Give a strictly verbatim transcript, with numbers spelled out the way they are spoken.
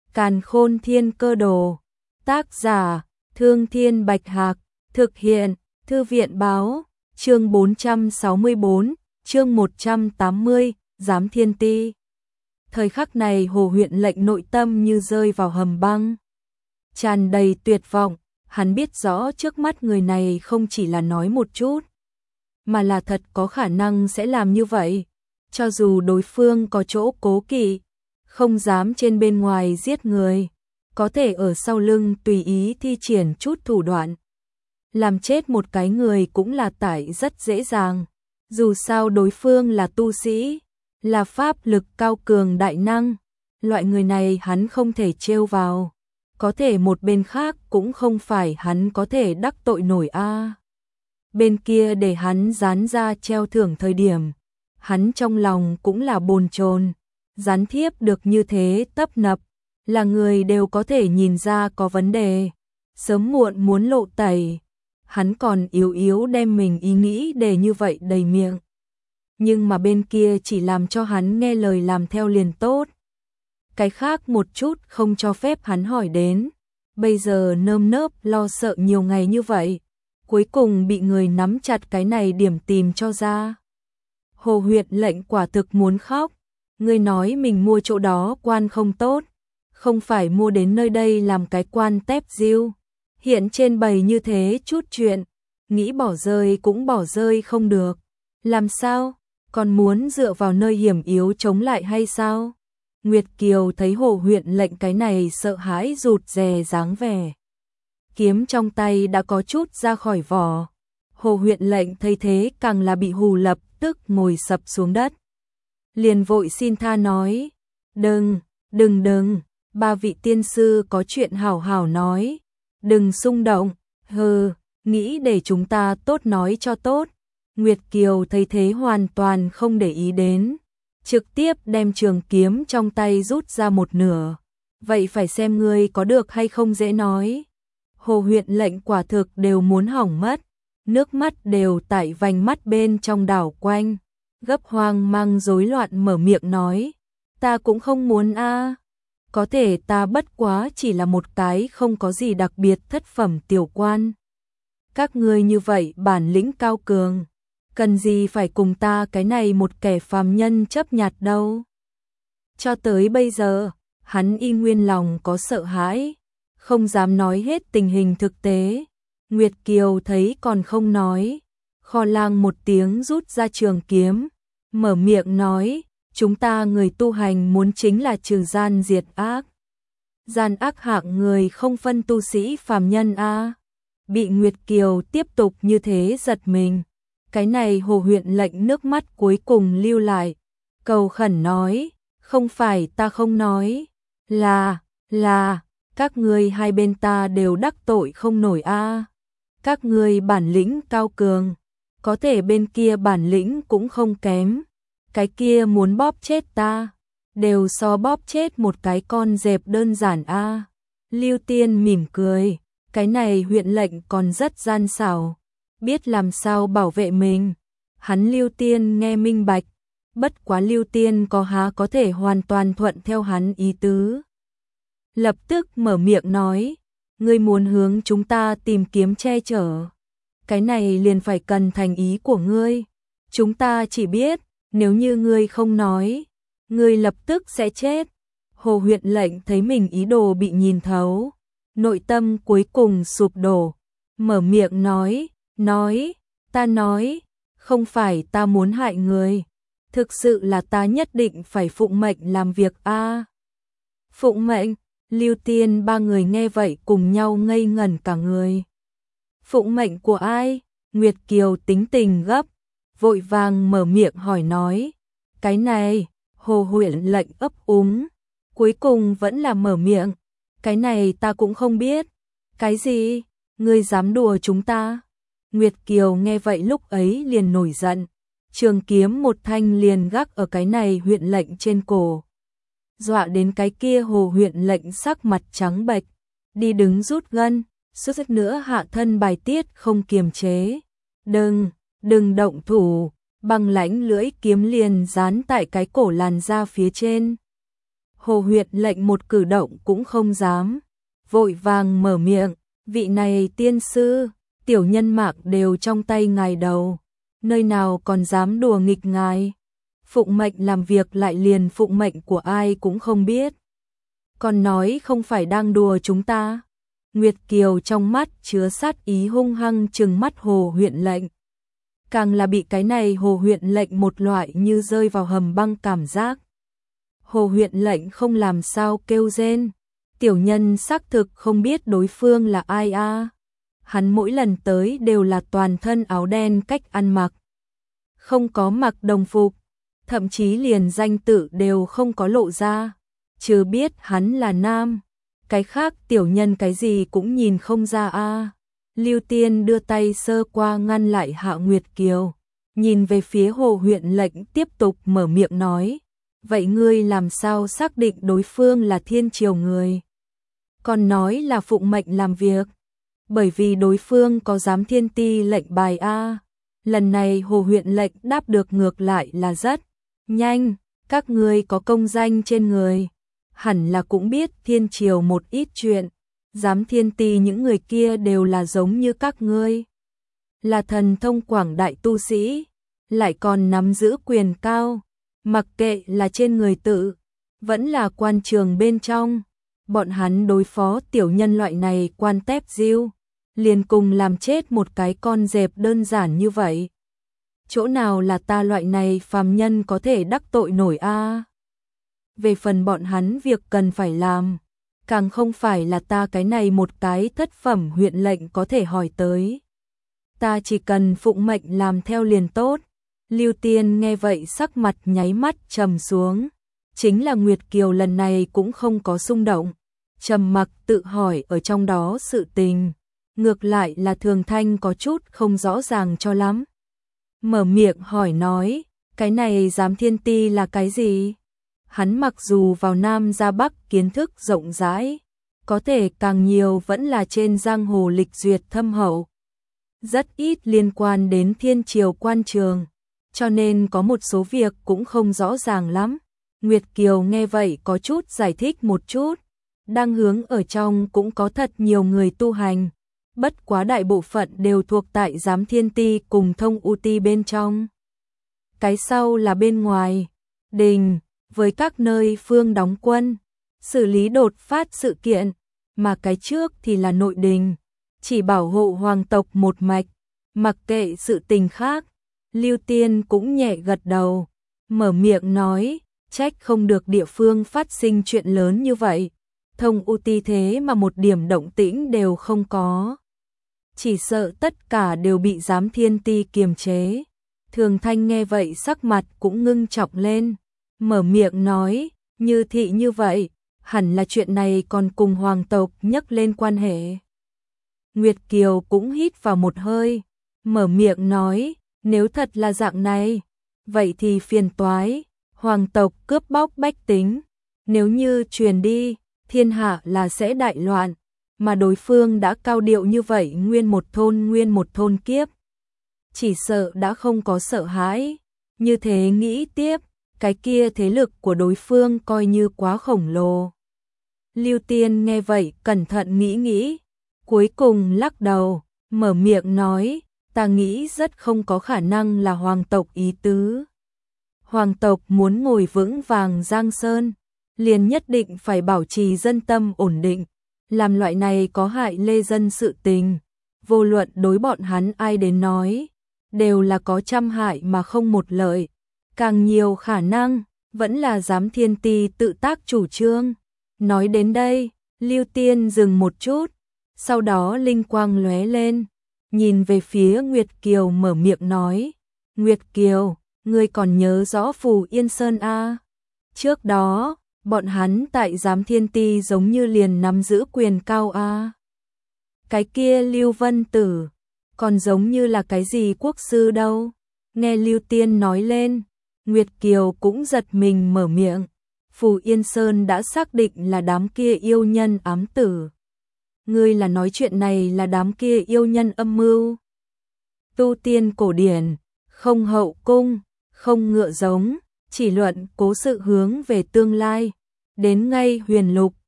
Càn Khôn Thiên Cơ Đồ. Tác giả: Thương Thiên Bạch Hạc. Thực hiện: Thư viện báo. Chương bốn trăm sáu mươi bốn, chương một trăm tám mươi, Giám Thiên Ti. Thời khắc này Hồ Huyện Lệnh nội tâm như rơi vào hầm băng. Tràn đầy tuyệt vọng, hắn biết rõ trước mắt người này không chỉ là nói một chút, mà là thật có khả năng sẽ làm như vậy. Cho dù đối phương có chỗ cố kỵ, không dám trên bên ngoài giết người, có thể ở sau lưng tùy ý thi triển chút thủ đoạn. Làm chết một cái người cũng là tại rất dễ dàng. Dù sao đối phương là tu sĩ, là pháp lực cao cường đại năng, loại người này hắn không thể trêu vào. Có thể một bên khác cũng không phải hắn có thể đắc tội nổi a. Bên kia để hắn dán ra treo thưởng thời điểm, hắn trong lòng cũng là bồn chồn. Gián thiếp được như thế tấp nập, là người đều có thể nhìn ra có vấn đề, sớm muộn muốn lộ tẩy. Hắn còn yếu yếu đem mình ý nghĩ để như vậy đầy miệng. Nhưng mà bên kia chỉ làm cho hắn nghe lời làm theo liền tốt. Cái khác một chút không cho phép hắn hỏi đến. Bây giờ nơm nớp lo sợ nhiều ngày như vậy, cuối cùng bị người nắm chặt cái này điểm tìm cho ra. Hồ Huyện Lệnh quả thực muốn khóc. Người nói mình mua chỗ đó quan không tốt, không phải mua đến nơi đây làm cái quan tép diêu. Hiện trên bày như thế chút chuyện, nghĩ bỏ rơi cũng bỏ rơi không được. Làm sao? Còn muốn dựa vào nơi hiểm yếu chống lại hay sao? Nguyệt Kiều thấy Hồ Huyện Lệnh cái này sợ hãi rụt rè dáng vẻ. Kiếm trong tay đã có chút ra khỏi vỏ. Hồ Huyện Lệnh thấy thế càng là bị hù, lập tức ngồi sập xuống đất. Liền vội xin tha nói, đừng, đừng đừng, ba vị tiên sư có chuyện hảo hảo nói, đừng xung động, hừ, nghĩ để chúng ta tốt nói cho tốt. Nguyệt Kiều thấy thế hoàn toàn không để ý đến, trực tiếp đem trường kiếm trong tay rút ra một nửa, vậy phải xem ngươi có được hay không dễ nói. Hồ Huyện Lệnh quả thực đều muốn hỏng mất, nước mắt đều tại vành mắt bên trong đảo quanh. Gấp hoang mang rối loạn mở miệng nói, ta cũng không muốn a, có thể ta bất quá chỉ là một cái không có gì đặc biệt thất phẩm tiểu quan. Các ngươi như vậy bản lĩnh cao cường, cần gì phải cùng ta cái này một kẻ phàm nhân chấp nhặt đâu. Cho tới bây giờ, hắn y nguyên lòng có sợ hãi, không dám nói hết tình hình thực tế. Nguyệt Kiều thấy còn không nói, kho lang một tiếng rút ra trường kiếm, mở miệng nói, chúng ta người tu hành muốn chính là trừ gian diệt ác. Gian ác hạng người không phân tu sĩ phàm nhân a. Bị Nguyệt Kiều tiếp tục như thế giật mình. Cái này Hồ Huyện Lệnh nước mắt cuối cùng lưu lại, cầu khẩn nói, không phải ta không nói, là, là, các ngươi hai bên ta đều đắc tội không nổi a. Các ngươi bản lĩnh cao cường, có thể bên kia bản lĩnh cũng không kém. Cái kia muốn bóp chết ta, đều so bóp chết một cái con dẹp đơn giản a. Lưu Tiên mỉm cười, cái này Huyện Lệnh còn rất gian xảo, biết làm sao bảo vệ mình. Hắn Lưu Tiên nghe minh bạch, bất quá Lưu Tiên có há có thể hoàn toàn thuận theo hắn ý tứ. Lập tức mở miệng nói, ngươi muốn hướng chúng ta tìm kiếm che chở, cái này liền phải cần thành ý của ngươi. Chúng ta chỉ biết, nếu như ngươi không nói, ngươi lập tức sẽ chết. Hồ Huyện Lệnh thấy mình ý đồ bị nhìn thấu, nội tâm cuối cùng sụp đổ, mở miệng nói, nói, ta nói, không phải ta muốn hại người, thực sự là ta nhất định phải phụng mệnh làm việc a. À, phụng mệnh? Lưu Tiên ba người nghe vậy cùng nhau ngây ngẩn cả người. Phụng mệnh của ai? Nguyệt Kiều tính tình gấp, vội vàng mở miệng hỏi nói, cái này, Hồ Huyện Lệnh ấp úng, cuối cùng vẫn là mở miệng, cái này ta cũng không biết. Cái gì? Ngươi dám đùa chúng ta? Nguyệt Kiều nghe vậy lúc ấy liền nổi giận, trường kiếm một thanh liền gác ở cái này Huyện Lệnh trên cổ, dọa đến cái kia Hồ Huyện Lệnh sắc mặt trắng bệch, đi đứng rút gân, suýt chút nữa hạ thân bài tiết không kiềm chế. Đừng, đừng động thủ, băng lãnh lưỡi kiếm liền dán tại cái cổ làn da phía trên. Hồ huyện lệnh một cử động cũng không dám, vội vàng mở miệng, vị này tiên sư, tiểu nhân mạng đều trong tay ngài đầu, nơi nào còn dám đùa nghịch ngài. Phụng mệnh làm việc lại liền phụng mệnh của ai cũng không biết. Còn nói không phải đang đùa chúng ta. Nguyệt Kiều trong mắt chứa sát ý hung hăng trừng mắt Hồ huyện lệnh. Càng là bị cái này Hồ huyện lệnh một loại như rơi vào hầm băng cảm giác. Hồ huyện lệnh không làm sao kêu rên. Tiểu nhân xác thực không biết đối phương là ai a. À. Hắn mỗi lần tới đều là toàn thân áo đen cách ăn mặc. Không có mặc đồng phục, thậm chí liền danh tự đều không có lộ ra. Chứ biết hắn là nam, cái khác tiểu nhân cái gì cũng nhìn không ra a. À. Lưu Tiên đưa tay sơ qua ngăn lại Hạ Nguyệt Kiều, nhìn về phía Hồ huyện lệnh tiếp tục mở miệng nói, vậy ngươi làm sao xác định đối phương là thiên triều người? Còn nói là phụng mệnh làm việc, bởi vì đối phương có giám thiên ti lệnh bài a. Lần này Hồ huyện lệnh đáp được ngược lại là rất nhanh, các ngươi có công danh trên người, hẳn là cũng biết thiên triều một ít chuyện, giám thiên ti những người kia đều là giống như các ngươi, là thần thông quảng đại tu sĩ, lại còn nắm giữ quyền cao, mặc kệ là trên người tự, vẫn là quan trường bên trong, bọn hắn đối phó tiểu nhân loại này quan tép diêu, liền cùng làm chết một cái con dẹp đơn giản như vậy. Chỗ nào là ta loại này phàm nhân có thể đắc tội nổi a? À? Về phần bọn hắn việc cần phải làm, càng không phải là ta cái này một cái thất phẩm huyện lệnh có thể hỏi tới. Ta chỉ cần phụng mệnh làm theo liền tốt. Lưu Tiên nghe vậy sắc mặt nháy mắt trầm xuống. Chính là Nguyệt Kiều lần này cũng không có xung động. Trầm mặc tự hỏi ở trong đó sự tình. Ngược lại là Thường Thanh có chút không rõ ràng cho lắm. Mở miệng hỏi nói, cái này giám thiên ti là cái gì? Hắn mặc dù vào Nam ra Bắc kiến thức rộng rãi, có thể càng nhiều vẫn là trên giang hồ lịch duyệt thâm hậu. Rất ít liên quan đến thiên triều quan trường, cho nên có một số việc cũng không rõ ràng lắm. Nguyệt Kiều nghe vậy có chút giải thích một chút, đang hướng ở trong cũng có thật nhiều người tu hành, bất quá đại bộ phận đều thuộc tại giám thiên ti cùng thông u ti bên trong. Cái sau là bên ngoài, đình, với các nơi phương đóng quân, xử lý đột phát sự kiện, mà cái trước thì là nội đình, chỉ bảo hộ hoàng tộc một mạch, mặc kệ sự tình khác. Lưu Tiên cũng nhẹ gật đầu, mở miệng nói, trách không được địa phương phát sinh chuyện lớn như vậy, thông u ti thế mà một điểm động tĩnh đều không có. Chỉ sợ tất cả đều bị giám thiên ti kiềm chế. Thường Thanh nghe vậy sắc mặt cũng ngưng trọng lên, mở miệng nói, như thị như vậy, hẳn là chuyện này còn cùng hoàng tộc nhắc lên quan hệ. Nguyệt Kiều cũng hít vào một hơi, mở miệng nói, nếu thật là dạng này, vậy thì phiền toái, hoàng tộc cướp bóc bách tính, nếu như truyền đi, thiên hạ là sẽ đại loạn, mà đối phương đã cao điệu như vậy nguyên một thôn nguyên một thôn kiếp. Chỉ sợ đã không có sợ hãi, như thế nghĩ tiếp, cái kia thế lực của đối phương coi như quá khổng lồ. Lưu Tiên nghe vậy cẩn thận nghĩ nghĩ, cuối cùng lắc đầu, mở miệng nói, ta nghĩ rất không có khả năng là hoàng tộc ý tứ. Hoàng tộc muốn ngồi vững vàng Giang Sơn, liền nhất định phải bảo trì dân tâm ổn định, làm loại này có hại lê dân sự tình, vô luận đối bọn hắn ai đến nói, đều là có trăm hại mà không một lợi, càng nhiều khả năng, vẫn là giám thiên ti tự tác chủ trương. Nói đến đây, Lưu Tiên dừng một chút, sau đó linh quang lóe lên, nhìn về phía Nguyệt Kiều mở miệng nói, Nguyệt Kiều, ngươi còn nhớ rõ Phù Yên Sơn a? À? Trước đó, bọn hắn tại giám thiên ti giống như liền nắm giữ quyền cao a. À? Cái kia Lưu Vân Tử, còn giống như là cái gì quốc sư đâu. Nghe Lưu Tiên nói lên, Nguyệt Kiều cũng giật mình mở miệng. Phù Yên Sơn đã xác định là đám kia yêu nhân ám tử. Ngươi là nói chuyện này là đám kia yêu nhân âm mưu. Tu tiên cổ điển, không hậu cung, không ngựa giống, chỉ luận cố sự hướng về tương lai. đến ngay huyền lục,